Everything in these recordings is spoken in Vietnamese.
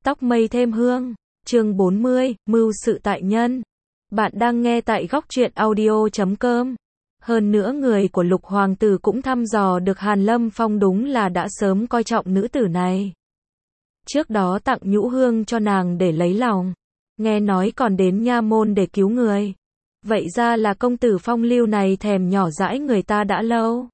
Tóc mây thêm hương, chương 40, mưu sự tại nhân. Bạn đang nghe tại góc truyện audio.com. Hơn nữa người của Lục Hoàng tử cũng thăm dò được Hàn Lâm Phong đúng là đã sớm coi trọng nữ tử này. Trước đó tặng nhũ hương cho nàng để lấy lòng, nghe nói còn đến nha môn để cứu người. Vậy ra là công tử phong lưu này thèm nhỏ dãi người ta đã lâu.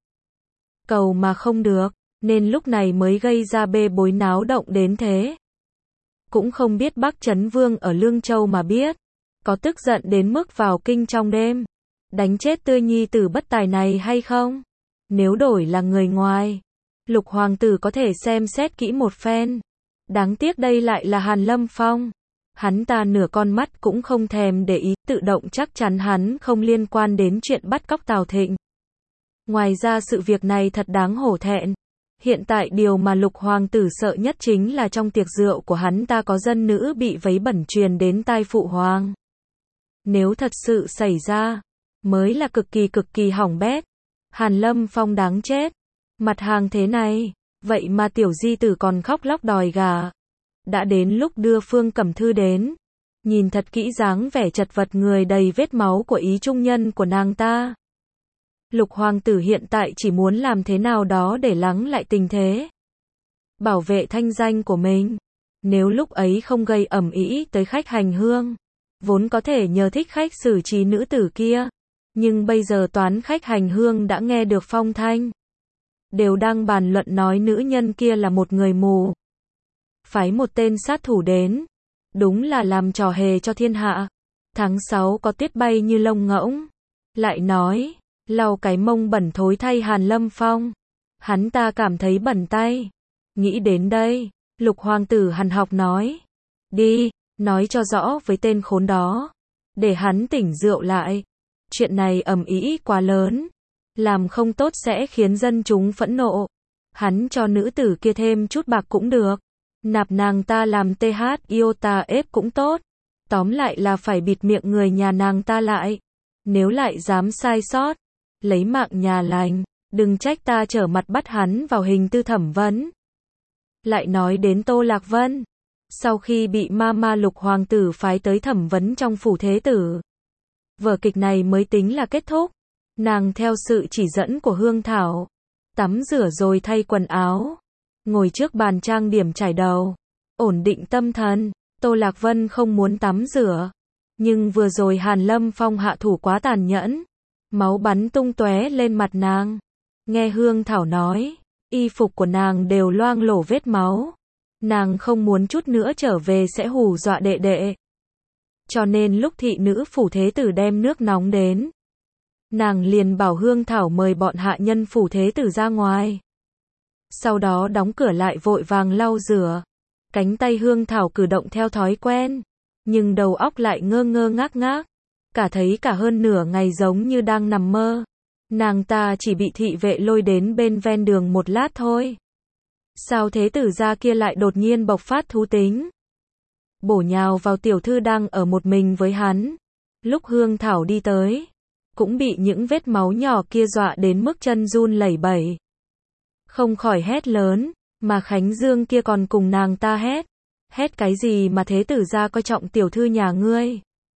Cầu mà không được, nên lúc này mới gây ra bê bối náo động đến thế. Cũng không biết Bắc Trấn Vương ở Lương Châu mà biết, có tức giận đến mức vào kinh trong đêm, đánh chết tươi nhi tử bất tài này hay không? Nếu đổi là người ngoài, Lục Hoàng tử có thể xem xét kỹ một phen. Đáng tiếc đây lại là Hàn Lâm Phong. Hắn ta nửa con mắt cũng không thèm để ý, tự động chắc chắn hắn không liên quan đến chuyện bắt cóc Tào Thịnh. Ngoài ra sự việc này thật đáng hổ thẹn. Hiện tại điều mà Lục Hoàng tử sợ nhất chính là trong tiệc rượu của hắn ta có dân nữ bị vấy bẩn truyền đến tai phụ hoàng. Nếu thật sự xảy ra, mới là cực kỳ hỏng bét. Hàn Lâm Phong đáng chết. Mặt hàng thế này, vậy mà tiểu di tử còn khóc lóc đòi gà. Đã đến lúc đưa Phương Cẩm Thư đến. Nhìn thật kỹ dáng vẻ chật vật người đầy vết máu của ý trung nhân của nàng ta. Lục Hoàng tử hiện tại chỉ muốn làm thế nào đó để lắng lại tình thế. Bảo vệ thanh danh của mình. Nếu lúc ấy không gây ầm ĩ tới khách hành hương, vốn có thể nhờ thích khách xử trí nữ tử kia. Nhưng bây giờ toán khách hành hương đã nghe được phong thanh. Đều đang bàn luận nói nữ nhân kia là một người mù. Phái một tên sát thủ đến. Đúng là làm trò hề cho thiên hạ. Tháng 6 có tuyết bay như lông ngỗng. Lại nói, lau cái mông bẩn thối thay Hàn Lâm Phong. Hắn ta cảm thấy bẩn tay. Nghĩ đến đây, Lục Hoàng tử hằn học nói. Đi, nói cho rõ với tên khốn đó. Để hắn tỉnh rượu lại. Chuyện này ầm ĩ quá lớn. Làm không tốt sẽ khiến dân chúng phẫn nộ. Hắn cho nữ tử kia thêm chút bạc cũng được. Nạp nàng ta làm TH iota ép cũng tốt. Tóm lại là phải bịt miệng người nhà nàng ta lại. Nếu lại dám sai sót, lấy mạng nhà lành, đừng trách ta trở mặt bắt hắn vào hình tư thẩm vấn. Lại nói đến Tô Lạc Vân. Sau khi bị ma Lục Hoàng tử phái tới thẩm vấn trong phủ thế tử, vở kịch này mới tính là kết thúc. Nàng theo sự chỉ dẫn của Hương Thảo, tắm rửa rồi thay quần áo, ngồi trước bàn trang điểm chải đầu, ổn định tâm thần. Tô Lạc Vân không muốn tắm rửa, nhưng vừa rồi Hàn Lâm Phong hạ thủ quá tàn nhẫn, máu bắn tung tóe lên mặt nàng. Nghe Hương Thảo nói, y phục của nàng đều loang lổ vết máu. Nàng không muốn chút nữa trở về sẽ hù dọa đệ đệ. Cho nên lúc thị nữ phủ thế tử đem nước nóng đến, nàng liền bảo Hương Thảo mời bọn hạ nhân phủ thế tử ra ngoài. Sau đó đóng cửa lại vội vàng lau rửa. Cánh tay Hương Thảo cử động theo thói quen, nhưng đầu óc lại ngơ ngác. Cả thấy cả hơn nửa ngày giống như đang nằm mơ. Nàng ta chỉ bị thị vệ lôi đến bên ven đường một lát thôi. Sao thế tử gia kia lại đột nhiên bộc phát thú tính, bổ nhào vào tiểu thư đang ở một mình với hắn. Lúc Hương Thảo đi tới, cũng bị những vết máu nhỏ kia dọa đến mức chân run lẩy bẩy. Không khỏi hét lớn, mà Khánh Dương kia còn cùng nàng ta hét. Hét cái gì mà thế tử gia coi trọng tiểu thư nhà ngươi?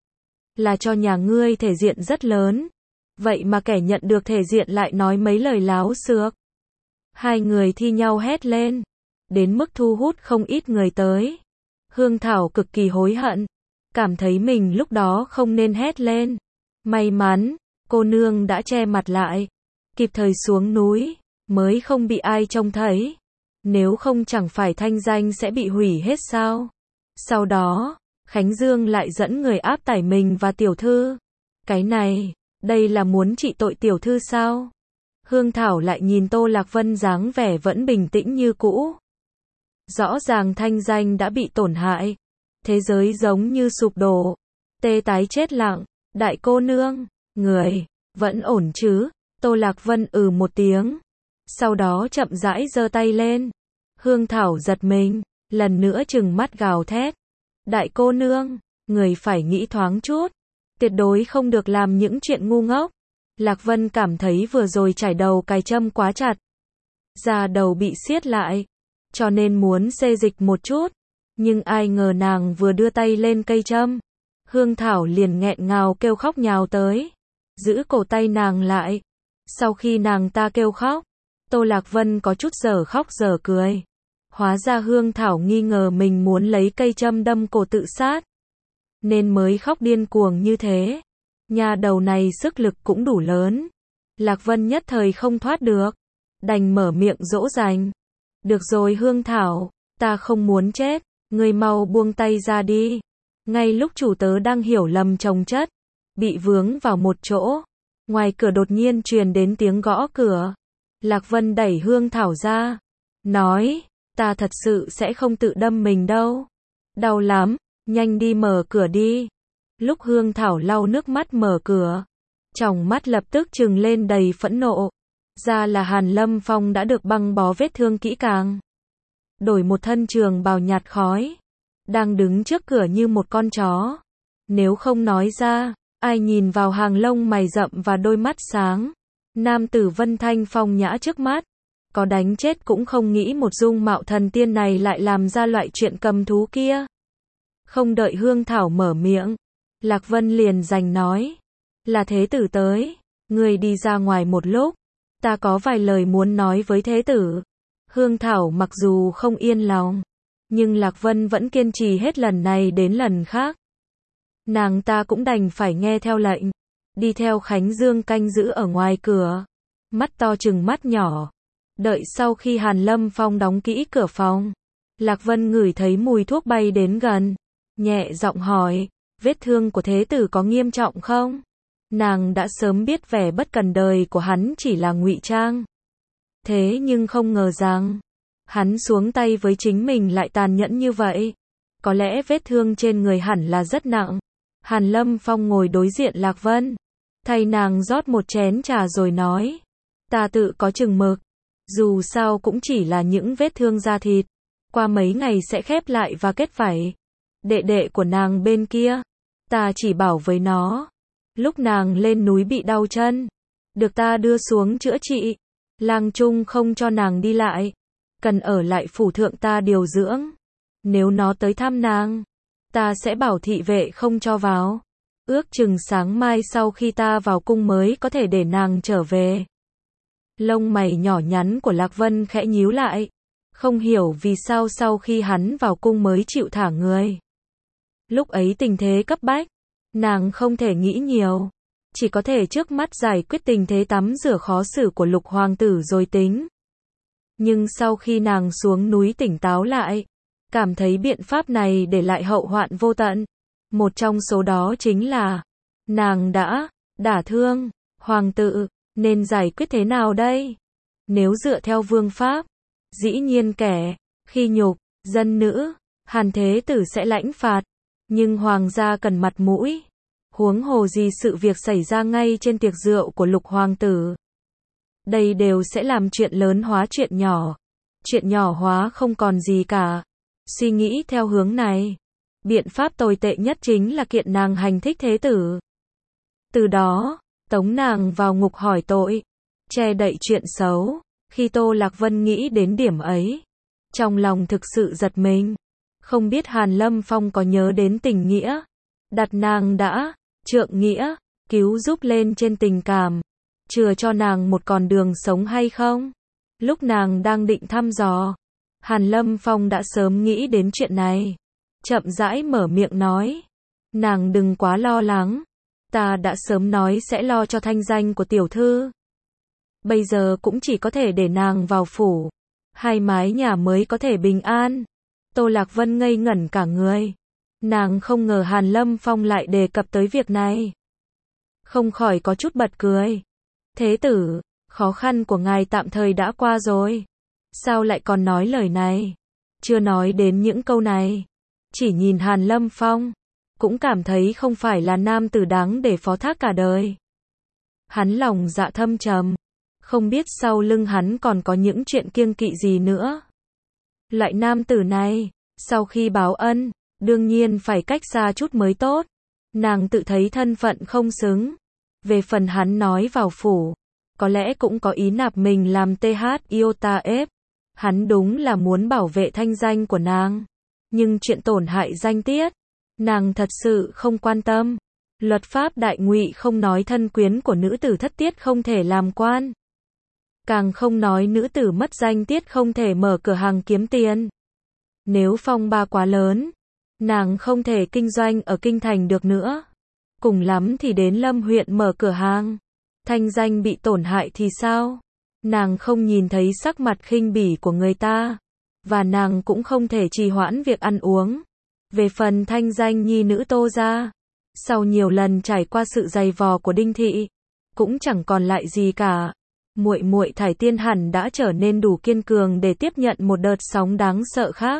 Là cho nhà ngươi thể diện rất lớn. Vậy mà kẻ nhận được thể diện lại nói mấy lời láo xược. Hai người thi nhau hét lên, đến mức thu hút không ít người tới. Hương Thảo cực kỳ hối hận, cảm thấy mình lúc đó không nên hét lên. May mắn, cô nương đã che mặt lại, kịp thời xuống núi, mới không bị ai trông thấy. Nếu không chẳng phải thanh danh sẽ bị hủy hết sao? Sau đó, Khánh Dương lại dẫn người áp tải mình và tiểu thư. Cái này, đây là muốn trị tội tiểu thư sao? Hương Thảo lại nhìn Tô Lạc Vân dáng vẻ vẫn bình tĩnh như cũ. Rõ ràng thanh danh đã bị tổn hại. Thế giới giống như sụp đổ. Tê tái chết lặng. Đại cô nương, người, vẫn ổn chứ? Tô Lạc Vân một tiếng. Sau đó chậm rãi giơ tay lên. Hương Thảo giật mình, lần nữa trừng mắt gào thét. Đại cô nương, người phải nghĩ thoáng chút. Tuyệt đối không được làm những chuyện ngu ngốc. Lạc Vân cảm thấy vừa rồi chải đầu cài châm quá chặt. Da đầu bị siết lại. Cho nên muốn xê dịch một chút. Nhưng ai ngờ nàng vừa đưa tay lên cây châm, Hương Thảo liền nghẹn ngào kêu khóc nhào tới, giữ cổ tay nàng lại. Sau khi nàng ta kêu khóc, Tô Lạc Vân có chút giờ khóc giờ cười. Hóa ra Hương Thảo nghi ngờ mình muốn lấy cây châm đâm cổ tự sát, nên mới khóc điên cuồng như thế. Nhà đầu này sức lực cũng đủ lớn. Lạc Vân nhất thời không thoát được, đành mở miệng dỗ dành. Được rồi Hương Thảo, ta không muốn chết, ngươi mau buông tay ra đi. Ngay lúc chủ tớ đang hiểu lầm chồng chất, bị vướng vào một chỗ, ngoài cửa đột nhiên truyền đến tiếng gõ cửa. Lạc Vân đẩy Hương Thảo ra, nói, ta thật sự sẽ không tự đâm mình đâu. Đau lắm, nhanh đi mở cửa đi. Lúc Hương Thảo lau nước mắt mở cửa, tròng mắt lập tức trừng lên đầy phẫn nộ. Ra là Hàn Lâm Phong đã được băng bó vết thương kỹ càng, đổi một thân trường bào nhạt khói, đang đứng trước cửa như một con chó. Nếu không nói ra, ai nhìn vào hàng lông mày rậm và đôi mắt sáng, nam tử Vân Thanh phong nhã trước mắt, có đánh chết cũng không nghĩ một dung mạo thần tiên này lại làm ra loại chuyện cầm thú kia. Không đợi Hương Thảo mở miệng, Lạc Vân liền giành nói, là thế tử tới, người đi ra ngoài một lúc, ta có vài lời muốn nói với thế tử. Hương Thảo mặc dù không yên lòng, nhưng Lạc Vân vẫn kiên trì hết lần này đến lần khác. Nàng ta cũng đành phải nghe theo lệnh, đi theo Khánh Dương canh giữ ở ngoài cửa, mắt to chừng mắt nhỏ. Đợi sau khi Hàn Lâm Phong đóng kỹ cửa phòng, Lạc Vân ngửi thấy mùi thuốc bay đến gần, nhẹ giọng hỏi, vết thương của thế tử có nghiêm trọng không? Nàng đã sớm biết vẻ bất cần đời của hắn chỉ là ngụy trang. Thế nhưng không ngờ rằng, hắn xuống tay với chính mình lại tàn nhẫn như vậy. Có lẽ vết thương trên người hẳn là rất nặng. Hàn Lâm Phong ngồi đối diện Lạc Vân, thay nàng rót một chén trà rồi nói, ta tự có chừng mực, dù sao cũng chỉ là những vết thương da thịt, qua mấy ngày sẽ khép lại và kết vảy. Đệ đệ của nàng bên kia, ta chỉ bảo với nó, lúc nàng lên núi bị đau chân, được ta đưa xuống chữa trị. Lang Trung không cho nàng đi lại, cần ở lại phủ thượng ta điều dưỡng. Nếu nó tới thăm nàng, ta sẽ bảo thị vệ không cho vào. Ước chừng sáng mai sau khi ta vào cung mới có thể để nàng trở về. Lông mày nhỏ nhắn của Lạc Vân khẽ nhíu lại, không hiểu vì sao sau khi hắn vào cung mới chịu thả người. Lúc ấy tình thế cấp bách, nàng không thể nghĩ nhiều, chỉ có thể trước mắt giải quyết tình thế tắm rửa khó xử của Lục hoàng tử rồi tính. Nhưng sau khi nàng xuống núi tỉnh táo lại, cảm thấy biện pháp này để lại hậu hoạn vô tận. Một trong số đó chính là, nàng đã đả thương hoàng tử, nên giải quyết thế nào đây? Nếu dựa theo vương pháp, dĩ nhiên kẻ khi nhục dân nữ, Hàn thế tử sẽ lãnh phạt, nhưng hoàng gia cần mặt mũi. Huống hồ gì sự việc xảy ra ngay trên tiệc rượu của Lục hoàng tử. Đây đều sẽ làm chuyện lớn hóa chuyện nhỏ, chuyện nhỏ hóa không còn gì cả. Suy nghĩ theo hướng này, biện pháp tồi tệ nhất chính là kiện nàng hành thích thế tử. Từ đó, tống nàng vào ngục hỏi tội, che đậy chuyện xấu. Khi Tô Lạc Vân nghĩ đến điểm ấy, trong lòng thực sự giật mình. Không biết Hàn Lâm Phong có nhớ đến tình nghĩa, đặt nàng đã trượng nghĩa, cứu giúp lên trên tình cảm, chừa cho nàng một con đường sống hay không? Lúc nàng đang định thăm dò, Hàn Lâm Phong đã sớm nghĩ đến chuyện này. Chậm rãi mở miệng nói, nàng đừng quá lo lắng, ta đã sớm nói sẽ lo cho thanh danh của tiểu thư. Bây giờ cũng chỉ có thể để nàng vào phủ, hai mái nhà mới có thể bình an. Tô Lạc Vân ngây ngẩn cả người. Nàng không ngờ Hàn Lâm Phong lại đề cập tới việc này. Không khỏi có chút bật cười. Thế tử, khó khăn của ngài tạm thời đã qua rồi. Sao lại còn nói lời này? Chưa nói đến những câu này, chỉ nhìn Hàn Lâm Phong, cũng cảm thấy không phải là nam tử đáng để phó thác cả đời. Hắn lòng dạ thâm trầm, không biết sau lưng hắn còn có những chuyện kiêng kỵ gì nữa. Loại nam tử này, sau khi báo ân, đương nhiên phải cách xa chút mới tốt. Nàng tự thấy thân phận không xứng. Về phần hắn nói vào phủ, có lẽ cũng có ý nạp mình làm TH Iota ép. Hắn đúng là muốn bảo vệ thanh danh của nàng. Nhưng chuyện tổn hại danh tiết, nàng thật sự không quan tâm. Luật pháp Đại Ngụy không nói thân quyến của nữ tử thất tiết không thể làm quan. Càng không nói nữ tử mất danh tiết không thể mở cửa hàng kiếm tiền. Nếu phong ba quá lớn, nàng không thể kinh doanh ở kinh thành được nữa. Cùng lắm thì đến Lâm huyện mở cửa hàng. Thanh danh bị tổn hại thì sao? Nàng không nhìn thấy sắc mặt khinh bỉ của người ta. Và nàng cũng không thể trì hoãn việc ăn uống. Về phần thanh danh nhi nữ Tô gia, sau nhiều lần trải qua sự dày vò của Đinh thị, cũng chẳng còn lại gì cả. Muội muội Thải Tiên hẳn đã trở nên đủ kiên cường để tiếp nhận một đợt sóng đáng sợ khác.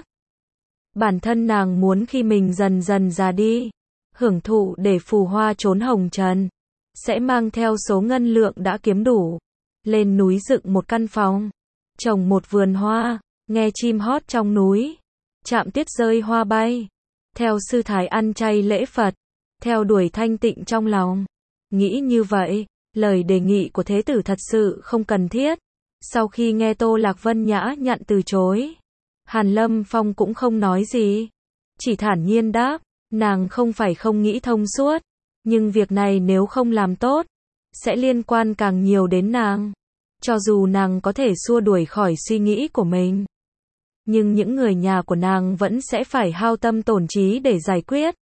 Bản thân nàng muốn khi mình dần dần già đi, hưởng thụ để phù hoa trốn hồng trần, sẽ mang theo số ngân lượng đã kiếm đủ, lên núi dựng một căn phòng, trồng một vườn hoa, nghe chim hót trong núi, chạm tuyết rơi hoa bay, theo sư thái ăn chay lễ Phật, theo đuổi thanh tịnh trong lòng. Nghĩ như vậy, lời đề nghị của thế tử thật sự không cần thiết. Sau khi nghe Tô Lạc Vân nhã nhặn từ chối, Hàn Lâm Phong cũng không nói gì, chỉ thản nhiên đáp, nàng không phải không nghĩ thông suốt, nhưng việc này nếu không làm tốt, sẽ liên quan càng nhiều đến nàng. Cho dù nàng có thể xua đuổi khỏi suy nghĩ của mình, nhưng những người nhà của nàng vẫn sẽ phải hao tâm tổn trí để giải quyết.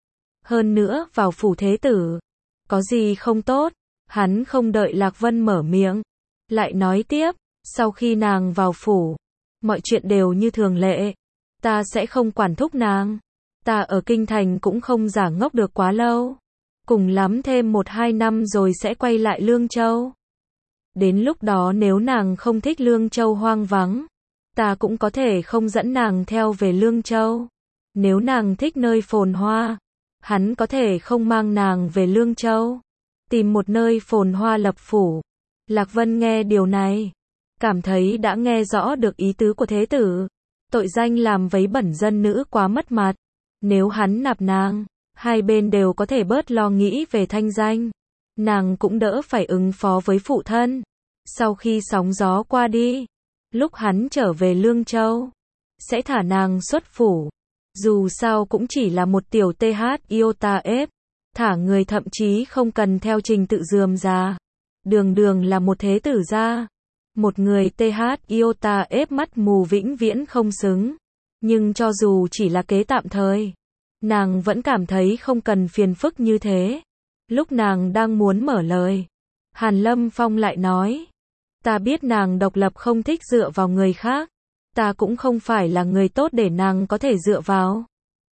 Hơn nữa, vào phủ thế tử, có gì không tốt? Hắn không đợi Lạc Vân mở miệng, lại nói tiếp, sau khi nàng vào phủ, mọi chuyện đều như thường lệ, ta sẽ không quản thúc nàng. Ta ở kinh thành cũng không giả ngốc được quá lâu, cùng lắm thêm 1-2 năm rồi sẽ quay lại Lương Châu. Đến lúc đó nếu nàng không thích Lương Châu hoang vắng, ta cũng có thể không dẫn nàng theo về Lương Châu. Nếu nàng thích nơi phồn hoa, hắn có thể không mang nàng về Lương Châu, tìm một nơi phồn hoa lập phủ. Lạc Vân nghe điều này, cảm thấy đã nghe rõ được ý tứ của thế tử. Tội danh làm vấy bẩn dân nữ quá mất mặt. Nếu hắn nạp nàng, hai bên đều có thể bớt lo nghĩ về thanh danh. Nàng cũng đỡ phải ứng phó với phụ thân. Sau khi sóng gió qua đi, lúc hắn trở về Lương Châu, sẽ thả nàng xuất phủ. Dù sao cũng chỉ là một tiểu TH iota ép, thả người thậm chí không cần theo trình tự rườm rà. Đường đường là một thế tử gia, một người TH iota ép mắt mù vĩnh viễn không xứng. Nhưng cho dù chỉ là kế tạm thời, nàng vẫn cảm thấy không cần phiền phức như thế. Lúc nàng đang muốn mở lời, Hàn Lâm Phong lại nói, ta biết nàng độc lập không thích dựa vào người khác, ta cũng không phải là người tốt để nàng có thể dựa vào.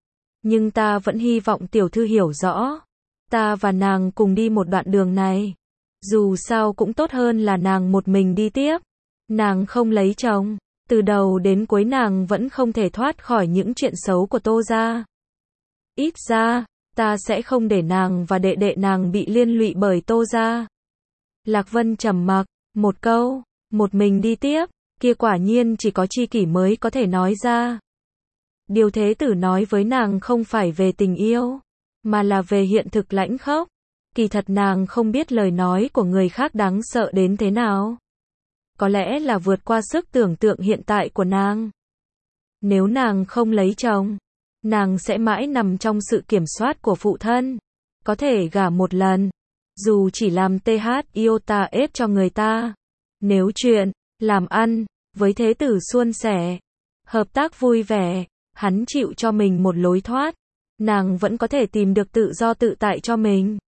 Nhưng ta vẫn hy vọng tiểu thư hiểu rõ, ta và nàng cùng đi một đoạn đường này, dù sao cũng tốt hơn là nàng một mình đi tiếp. Nàng không lấy chồng, từ đầu đến cuối nàng vẫn không thể thoát khỏi những chuyện xấu của Tô gia. Ít ra, ta sẽ không để nàng và đệ đệ nàng bị liên lụy bởi Tô gia. Lạc Vân trầm mặc, một câu, một mình đi tiếp, kia quả nhiên chỉ có tri kỷ mới có thể nói ra. Điều thế tử nói với nàng không phải về tình yêu, mà là về hiện thực lãnh khốc. Kỳ thật nàng không biết lời nói của người khác đáng sợ đến thế nào. Có lẽ là vượt qua sức tưởng tượng hiện tại của nàng. Nếu nàng không lấy chồng, nàng sẽ mãi nằm trong sự kiểm soát của phụ thân. Có thể gả một lần, dù chỉ làm TH iota ép cho người ta. Nếu chuyện, làm ăn, với thế tử suôn sẻ, hợp tác vui vẻ, hắn chịu cho mình một lối thoát, nàng vẫn có thể tìm được tự do tự tại cho mình.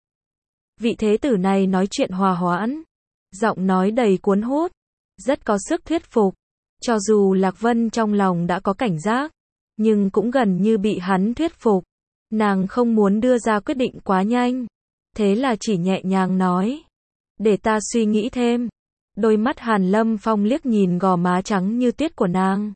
Vị thế tử này nói chuyện hòa hoãn, giọng nói đầy cuốn hút, rất có sức thuyết phục. Cho dù Lạc Vân trong lòng đã có cảnh giác, nhưng cũng gần như bị hắn thuyết phục. Nàng không muốn đưa ra quyết định quá nhanh, thế là chỉ nhẹ nhàng nói, để ta suy nghĩ thêm. Đôi mắt Hàn Lâm Phong liếc nhìn gò má trắng như tuyết của nàng.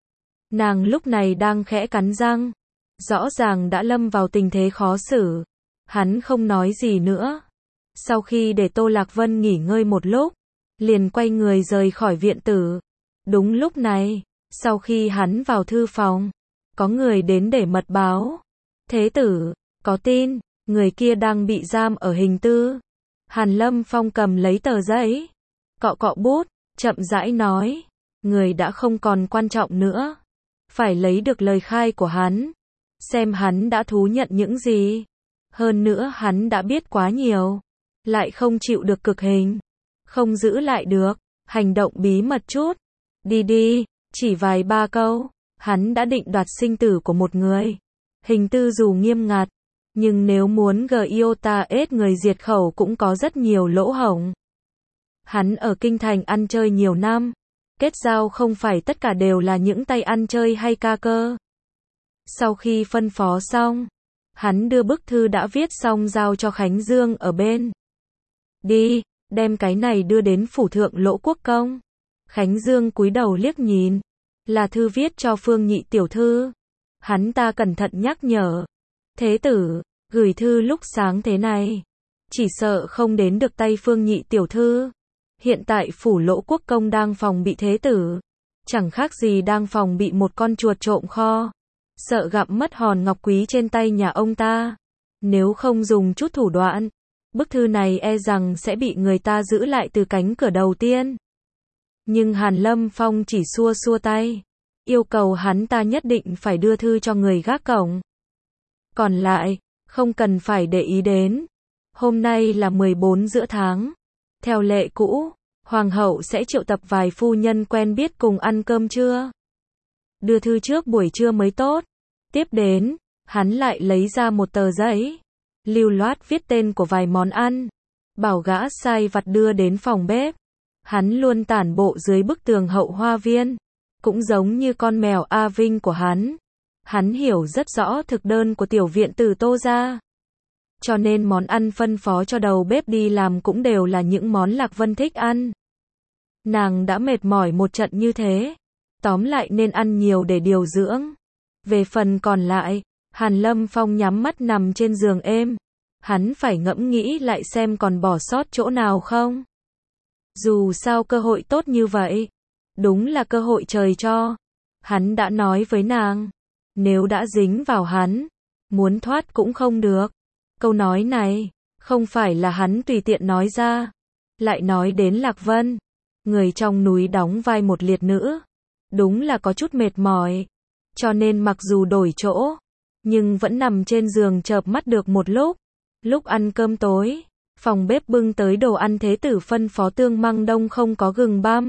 Nàng lúc này đang khẽ cắn răng, rõ ràng đã lâm vào tình thế khó xử. Hắn không nói gì nữa. Sau khi để Tô Lạc Vân nghỉ ngơi một lúc, liền quay người rời khỏi viện tử. Đúng lúc này, sau khi hắn vào thư phòng, có người đến để mật báo. Thế tử, có tin, người kia đang bị giam ở hình tư. Hàn Lâm Phong cầm lấy tờ giấy, cọ cọ bút, chậm rãi nói, người đã không còn quan trọng nữa. phải lấy được lời khai của hắn, xem hắn đã thú nhận những gì. Hơn nữa hắn đã biết quá nhiều, lại không chịu được cực hình, không giữ lại được, hành động bí mật chút. Đi đi, chỉ vài ba câu, hắn đã định đoạt sinh tử của một người. Hình tư dù nghiêm ngặt, nhưng nếu muốn Gyotaes người diệt khẩu cũng có rất nhiều lỗ hổng. Hắn ở kinh thành ăn chơi nhiều năm, kết giao không phải tất cả đều là những tay ăn chơi hay ca cơ. Sau khi phân phó xong, hắn đưa bức thư đã viết xong giao cho Khánh Dương ở bên. Đi, đem cái này đưa đến phủ thượng Lỗ Quốc Công. Khánh Dương cúi đầu liếc nhìn, là thư viết cho Phương Nhị tiểu thư. Hắn ta cẩn thận nhắc nhở, thế tử, gửi thư lúc sáng thế này, chỉ sợ không đến được tay Phương Nhị tiểu thư. Hiện tại phủ Lỗ Quốc Công đang phòng bị thế tử, chẳng khác gì đang phòng bị một con chuột trộm kho, sợ gặm mất hòn ngọc quý trên tay nhà ông ta. Nếu không dùng chút thủ đoạn, bức thư này e rằng sẽ bị người ta giữ lại từ cánh cửa đầu tiên. Nhưng Hàn Lâm Phong chỉ xua xua tay, yêu cầu hắn ta nhất định phải đưa thư cho người gác cổng. Còn lại, không cần phải để ý đến. Hôm nay là 14 giữa tháng. Theo lệ cũ, Hoàng hậu sẽ triệu tập vài phu nhân quen biết cùng ăn cơm trưa. Đưa thư trước buổi trưa mới tốt. Tiếp đến, hắn lại lấy ra một tờ giấy, lưu loát viết tên của vài món ăn, bảo gã sai vặt đưa đến phòng bếp. Hắn luôn tản bộ dưới bức tường hậu hoa viên, cũng giống như con mèo A Vinh của hắn. Hắn hiểu rất rõ thực đơn của tiểu viện từ Tô gia. Cho nên món ăn phân phó cho đầu bếp đi làm cũng đều là những món Lạc Vân thích ăn. Nàng đã mệt mỏi một trận như thế, tóm lại nên ăn nhiều để điều dưỡng. Về phần còn lại, Hàn Lâm Phong nhắm mắt nằm trên giường êm. Hắn phải ngẫm nghĩ lại xem còn bỏ sót chỗ nào không. Dù sao cơ hội tốt như vậy, đúng là cơ hội trời cho. Hắn đã nói với nàng, nếu đã dính vào hắn, muốn thoát cũng không được. Câu nói này, không phải là hắn tùy tiện nói ra. Lại nói đến Lạc Vân, người trong núi đóng vai một liệt nữ, đúng là có chút mệt mỏi. Cho nên mặc dù đổi chỗ, nhưng vẫn nằm trên giường chợp mắt được một lúc. Lúc ăn cơm tối, phòng bếp bưng tới đồ ăn thế tử phân phó tương măng đông không có gừng băm,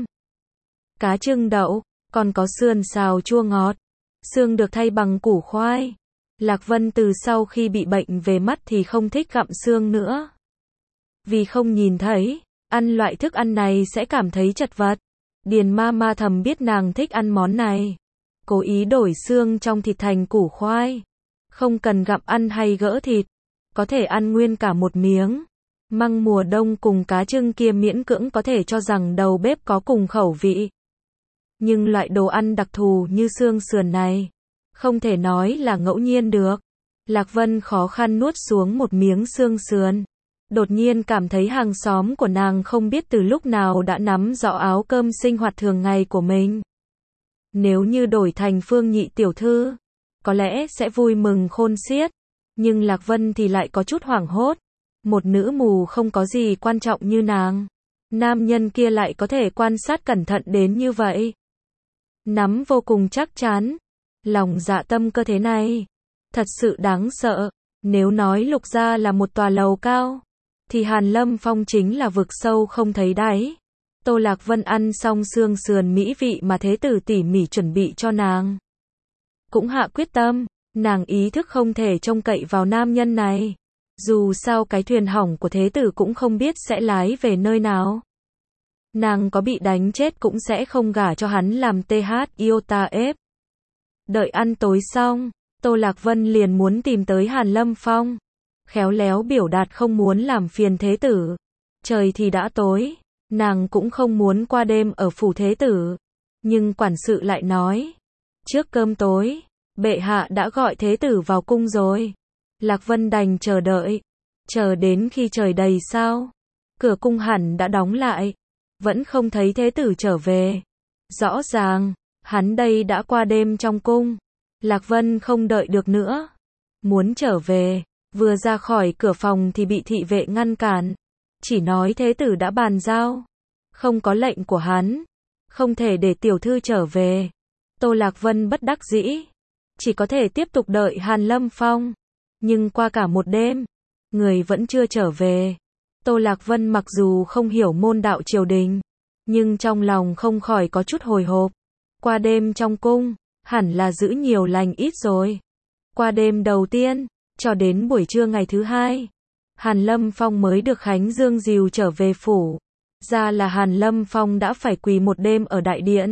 cá trưng đậu, còn có sườn xào chua ngọt. Xương được thay bằng củ khoai. Lạc Vân từ sau khi bị bệnh về mắt thì không thích gặm xương nữa. Vì không nhìn thấy, ăn loại thức ăn này sẽ cảm thấy chật vật. Điền ma ma thầm biết nàng thích ăn món này, cố ý đổi xương trong thịt thành củ khoai. Không cần gặm ăn hay gỡ thịt, có thể ăn nguyên cả một miếng. Măng mùa đông cùng cá trưng kia miễn cưỡng có thể cho rằng đầu bếp có cùng khẩu vị. Nhưng loại đồ ăn đặc thù như xương sườn này, không thể nói là ngẫu nhiên được. Lạc Vân khó khăn nuốt xuống một miếng xương sườn. Đột nhiên cảm thấy hàng xóm của nàng không biết từ lúc nào đã nắm rõ áo cơm sinh hoạt thường ngày của mình. Nếu như đổi thành Phương Nhị tiểu thư, có lẽ sẽ vui mừng khôn xiết. Nhưng Lạc Vân thì lại có chút hoảng hốt. Một nữ mù không có gì quan trọng như nàng, nam nhân kia lại có thể quan sát cẩn thận đến như vậy. Nắm vô cùng chắc chắn. Lòng dạ tâm cơ thế này, thật sự đáng sợ. Nếu nói Lục gia là một tòa lầu cao, thì Hàn Lâm Phong chính là vực sâu không thấy đáy. Tô Lạc Vân ăn xong xương sườn mỹ vị mà thế tử tỉ mỉ chuẩn bị cho nàng, cũng hạ quyết tâm, nàng ý thức không thể trông cậy vào nam nhân này. Dù sao cái thuyền hỏng của thế tử cũng không biết sẽ lái về nơi nào. Nàng có bị đánh chết cũng sẽ không gả cho hắn làm Gyotaes. Đợi ăn tối xong, Tô Lạc Vân liền muốn tìm tới Hàn Lâm Phong, khéo léo biểu đạt không muốn làm phiền thế tử. Trời thì đã tối, nàng cũng không muốn qua đêm ở phủ thế tử. Nhưng quản sự lại nói, trước cơm tối, bệ hạ đã gọi thế tử vào cung rồi. Lạc Vân đành chờ đợi, chờ đến khi trời đầy sao, cửa cung hẳn đã đóng lại, vẫn không thấy thế tử trở về. Rõ ràng, hắn đây đã qua đêm trong cung. Lạc Vân không đợi được nữa, muốn trở về, vừa ra khỏi cửa phòng thì bị thị vệ ngăn cản. Chỉ nói thế tử đã bàn giao, không có lệnh của hắn, không thể để tiểu thư trở về. Tô Lạc Vân bất đắc dĩ, chỉ có thể tiếp tục đợi Hàn Lâm Phong. Nhưng qua cả một đêm, người vẫn chưa trở về. Tô Lạc Vân mặc dù không hiểu môn đạo triều đình, nhưng trong lòng không khỏi có chút hồi hộp. Qua đêm trong cung, hẳn là giữ nhiều lành ít rồi. Qua đêm đầu tiên, cho đến buổi trưa ngày thứ hai, Hàn Lâm Phong mới được Khánh Dương dìu trở về phủ. Ra là Hàn Lâm Phong đã phải quỳ một đêm ở đại điện.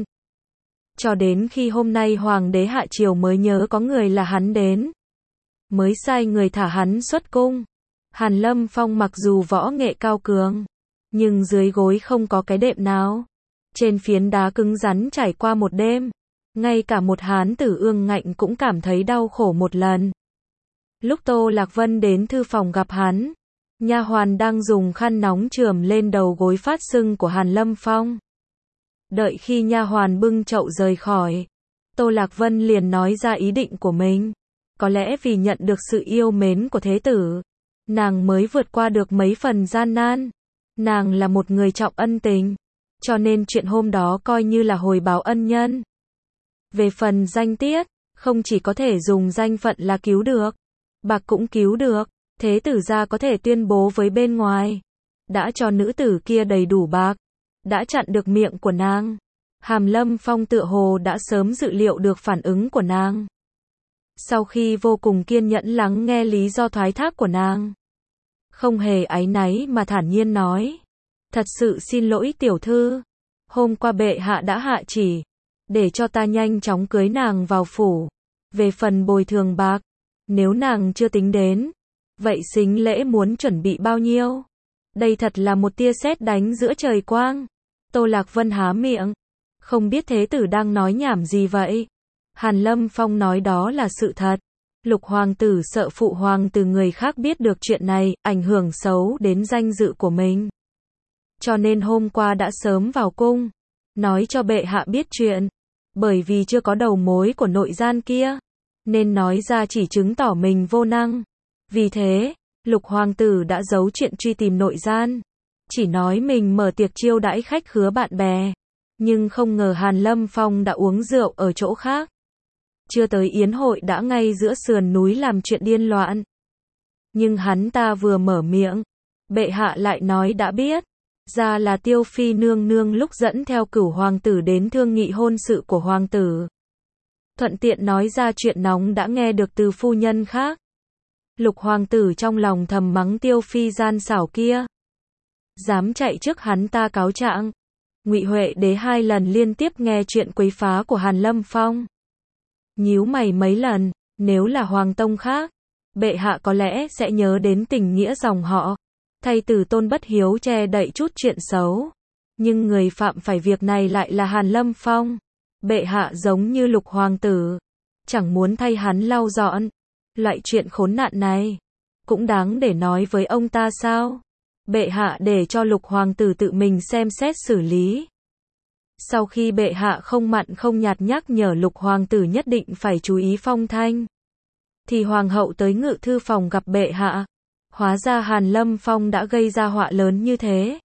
Cho đến khi hôm nay Hoàng đế hạ triều mới nhớ có người là hắn đến, mới sai người thả hắn xuất cung. Hàn Lâm Phong mặc dù võ nghệ cao cường, nhưng dưới gối không có cái đệm nào. Trên phiến đá cứng rắn trải qua một đêm, ngay cả một hán tử ương ngạnh cũng cảm thấy đau khổ một lần. Lúc Tô Lạc Vân đến thư phòng gặp hắn, nha hoàn đang dùng khăn nóng chườm lên đầu gối phát sưng của Hàn Lâm Phong. Đợi khi nha hoàn bưng chậu rời khỏi, Tô Lạc Vân liền nói ra ý định của mình. Có lẽ vì nhận được sự yêu mến của thế tử, nàng mới vượt qua được mấy phần gian nan. Nàng là một người trọng ân tình, cho nên chuyện hôm đó coi như là hồi báo ân nhân. Về phần danh tiết, không chỉ có thể dùng danh phận là cứu được, bạc cũng cứu được. Thế tử gia có thể tuyên bố với bên ngoài, đã cho nữ tử kia đầy đủ bạc, đã chặn được miệng của nàng. Hàn Lâm Phong tựa hồ đã sớm dự liệu được phản ứng của nàng. Sau khi vô cùng kiên nhẫn lắng nghe lý do thoái thác của nàng, không hề áy náy mà thản nhiên nói: thật sự xin lỗi tiểu thư, hôm qua bệ hạ đã hạ chỉ, để cho ta nhanh chóng cưới nàng vào phủ. Về phần bồi thường bạc, nếu nàng chưa tính đến, vậy sính lễ muốn chuẩn bị bao nhiêu? Đây thật là một tia sét đánh giữa trời quang. Tô Lạc Vân há miệng, không biết thế tử đang nói nhảm gì vậy. Hàn Lâm Phong nói đó là sự thật. Lục hoàng tử sợ phụ hoàng từ người khác biết được chuyện này, ảnh hưởng xấu đến danh dự của mình. Cho nên hôm qua đã sớm vào cung, nói cho bệ hạ biết chuyện. Bởi vì chưa có đầu mối của nội gian kia, nên nói ra chỉ chứng tỏ mình vô năng. Vì thế, Lục hoàng tử đã giấu chuyện truy tìm nội gian, chỉ nói mình mở tiệc chiêu đãi khách khứa bạn bè. Nhưng không ngờ Hàn Lâm Phong đã uống rượu ở chỗ khác. Chưa tới yến hội đã ngay giữa sườn núi làm chuyện điên loạn. Nhưng hắn ta vừa mở miệng, bệ hạ lại nói đã biết. Ra là Tiêu Phi nương nương lúc dẫn theo Cửu hoàng tử đến thương nghị hôn sự của hoàng tử, thuận tiện nói ra chuyện nóng đã nghe được từ phu nhân khác. Lục hoàng tử trong lòng thầm mắng Tiêu Phi gian xảo kia, dám chạy trước hắn ta cáo trạng. Ngụy Huệ đế 2 lần liên tiếp nghe chuyện quấy phá của Hàn Lâm Phong, nhíu mày mấy lần. Nếu là hoàng tông khác, bệ hạ có lẽ sẽ nhớ đến tình nghĩa dòng họ, thay từ Tôn bất hiếu che đậy chút chuyện xấu. Nhưng người phạm phải việc này lại là Hàn Lâm Phong. Bệ hạ giống như Lục hoàng tử, chẳng muốn thay hắn lau dọn. Loại chuyện khốn nạn này, cũng đáng để nói với ông ta sao? Bệ hạ để cho Lục hoàng tử tự mình xem xét xử lý. Sau khi bệ hạ không mặn không nhạt nhắc nhở Lục hoàng tử nhất định phải chú ý phong thanh, thì hoàng hậu tới ngự thư phòng gặp bệ hạ. Hóa ra Hàn Lâm Phong đã gây ra họa lớn như thế,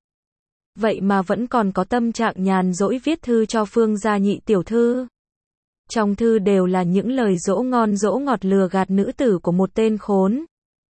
vậy mà vẫn còn có tâm trạng nhàn rỗi viết thư cho Phương gia nhị tiểu thư. Trong thư đều là những lời dỗ ngon dỗ ngọt lừa gạt nữ tử của một tên khốn.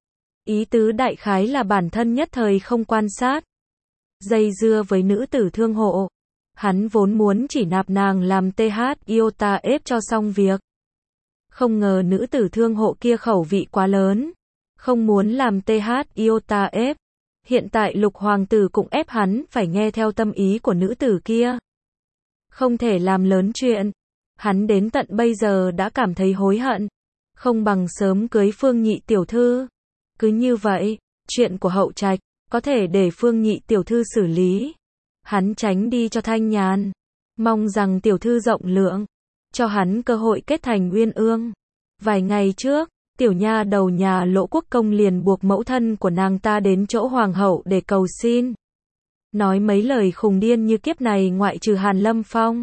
Ý tứ đại khái là bản thân nhất thời không quan sát, dây dưa với nữ tử thương hộ. Hắn vốn muốn chỉ nạp nàng làm TH iota ép cho xong việc. Không ngờ nữ tử thương hộ kia khẩu vị quá lớn, không muốn làm TH iota ép. Hiện tại Lục hoàng tử cũng ép hắn phải nghe theo tâm ý của nữ tử kia. Không thể làm lớn chuyện. Hắn đến tận bây giờ đã cảm thấy hối hận, không bằng sớm cưới Phương nhị tiểu thư. Cứ như vậy, chuyện của hậu trạch có thể để Phương nhị tiểu thư xử lý. Hắn tránh đi cho thanh nhàn, mong rằng tiểu thư rộng lượng, cho hắn cơ hội kết thành uyên ương. Vài ngày trước, tiểu nha đầu nhà Lỗ Quốc công liền buộc mẫu thân của nàng ta đến chỗ hoàng hậu để cầu xin. Nói mấy lời khùng điên như kiếp này ngoại trừ Hàn Lâm Phong,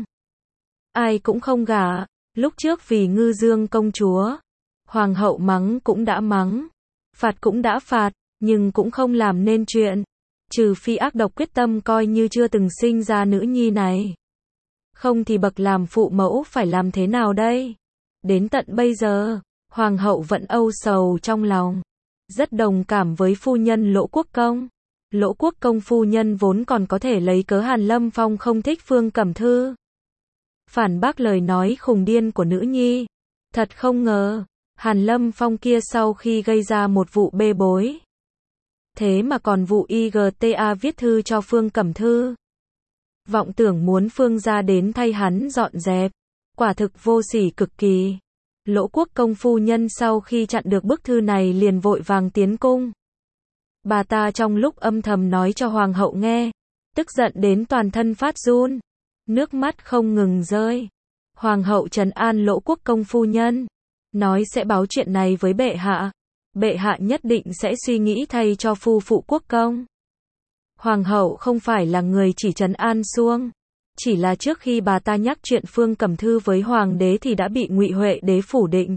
ai cũng không gả. Lúc trước vì Ngư Dương công chúa, hoàng hậu mắng cũng đã mắng, phạt cũng đã phạt, nhưng cũng không làm nên chuyện. Trừ phi ác độc quyết tâm coi như chưa từng sinh ra nữ nhi này. Không thì bậc làm phụ mẫu phải làm thế nào đây? Đến tận bây giờ, hoàng hậu vẫn âu sầu trong lòng. Rất đồng cảm với phu nhân Lỗ Quốc Công. Lỗ Quốc Công phu nhân vốn còn có thể lấy cớ Hàn Lâm Phong không thích Phương Cẩm Thư. Phản bác lời nói khùng điên của nữ nhi. Thật không ngờ, Hàn Lâm Phong kia sau khi gây ra một vụ bê bối. Thế mà còn vụ IGTA viết thư cho Phương Cẩm Thư. Vọng tưởng muốn Phương gia đến thay hắn dọn dẹp. Quả thực vô sỉ cực kỳ. Lỗ Quốc Công phu nhân sau khi chặn được bức thư này liền vội vàng tiến cung. Bà ta trong lúc âm thầm nói cho hoàng hậu nghe, tức giận đến toàn thân phát run, nước mắt không ngừng rơi. Hoàng hậu trấn an Lỗ Quốc Công phu nhân, nói sẽ báo chuyện này với bệ hạ. Bệ hạ nhất định sẽ suy nghĩ thay cho phu phụ quốc công. Hoàng hậu không phải là người chỉ trấn an suông, chỉ là trước khi bà ta nhắc chuyện Phương Cẩm Thư với hoàng đế thì đã bị Ngụy Huệ đế phủ định.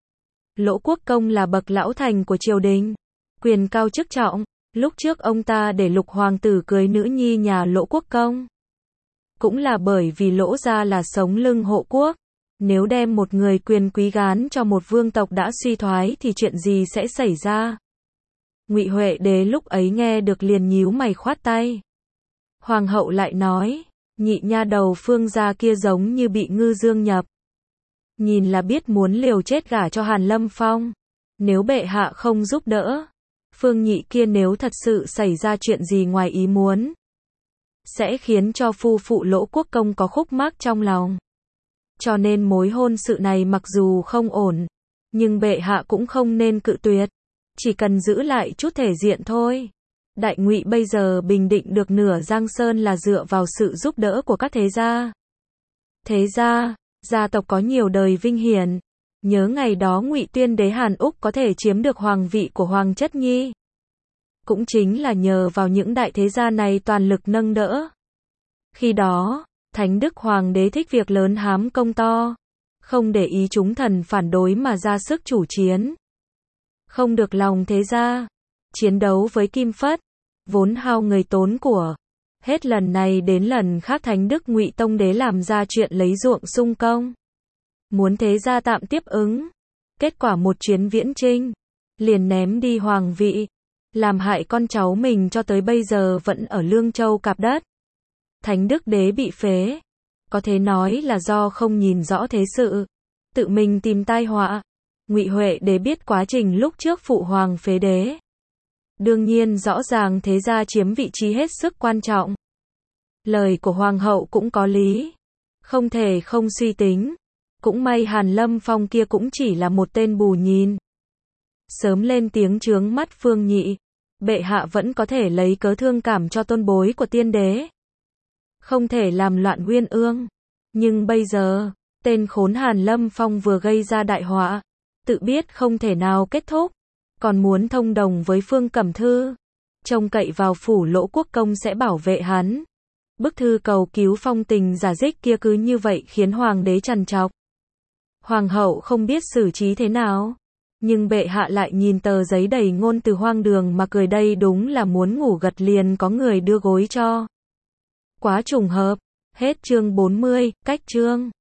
Lỗ Quốc Công là bậc lão thành của triều đình, quyền cao chức trọng, lúc trước ông ta để Lục hoàng tử cưới nữ nhi nhà Lỗ Quốc Công. Cũng là bởi vì Lỗ gia là sống lưng hộ quốc, nếu đem một người quyền quý gán cho một vương tộc đã suy thoái thì chuyện gì sẽ xảy ra. Ngụy Huệ đế lúc ấy nghe được liền nhíu mày khoát tay. Hoàng hậu lại nói, nhị nha đầu Phương gia kia giống như bị ngư dương nhập. Nhìn là biết muốn liều chết gả cho Hàn Lâm Phong. Nếu bệ hạ không giúp đỡ, Phương nhị kia nếu thật sự xảy ra chuyện gì ngoài ý muốn, sẽ khiến cho phu phụ Lỗ Quốc Công có khúc mắc trong lòng. Cho nên mối hôn sự này mặc dù không ổn, nhưng bệ hạ cũng không nên cự tuyệt, chỉ cần giữ lại chút thể diện thôi. Đại Ngụy bây giờ bình định được nửa Giang Sơn là dựa vào sự giúp đỡ của các thế gia. Thế gia, gia tộc có nhiều đời vinh hiển. Nhớ ngày đó Ngụy Tuyên đế Hàn Úc có thể chiếm được hoàng vị của Hoàng Chất Nhi. Cũng chính là nhờ vào những đại thế gia này toàn lực nâng đỡ. Khi đó, Thánh Đức Hoàng đế thích việc lớn hám công to, không để ý chúng thần phản đối mà ra sức chủ chiến. Không được lòng thế gia, chiến đấu với Kim Phất, vốn hao người tốn của. Hết lần này đến lần khác Thánh Đức Ngụy Tông đế làm ra chuyện lấy ruộng xung công. Muốn thế gia tạm tiếp ứng. Kết quả một chuyến viễn chinh, liền ném đi hoàng vị, làm hại con cháu mình cho tới bây giờ vẫn ở Lương Châu cạp đất. Thánh Đức đế bị phế, có thể nói là do không nhìn rõ thế sự, tự mình tìm tai họa. Ngụy Huệ đế biết quá trình lúc trước phụ hoàng phế đế. Đương nhiên rõ ràng thế gia chiếm vị trí hết sức quan trọng. Lời của hoàng hậu cũng có lý, không thể không suy tính. Cũng may Hàn Lâm Phong kia cũng chỉ là một tên bù nhìn. Sớm lên tiếng chướng mắt Phương nhị, bệ hạ vẫn có thể lấy cớ thương cảm cho tôn bối của tiên đế. Không thể làm loạn Uyên Ương. Nhưng bây giờ, tên khốn Hàn Lâm Phong vừa gây ra đại họa, tự biết không thể nào kết thúc, còn muốn thông đồng với Phương Cẩm Thư, trông cậy vào phủ Lỗ Quốc Công sẽ bảo vệ hắn. Bức thư cầu cứu phong tình giả dích kia cứ như vậy khiến hoàng đế trằn trọc. Hoàng hậu không biết xử trí thế nào, nhưng bệ hạ lại nhìn tờ giấy đầy ngôn từ hoang đường mà cười, đây đúng là muốn ngủ gật liền có người đưa gối cho. Quá trùng hợp. Hết chương 40, cách chương.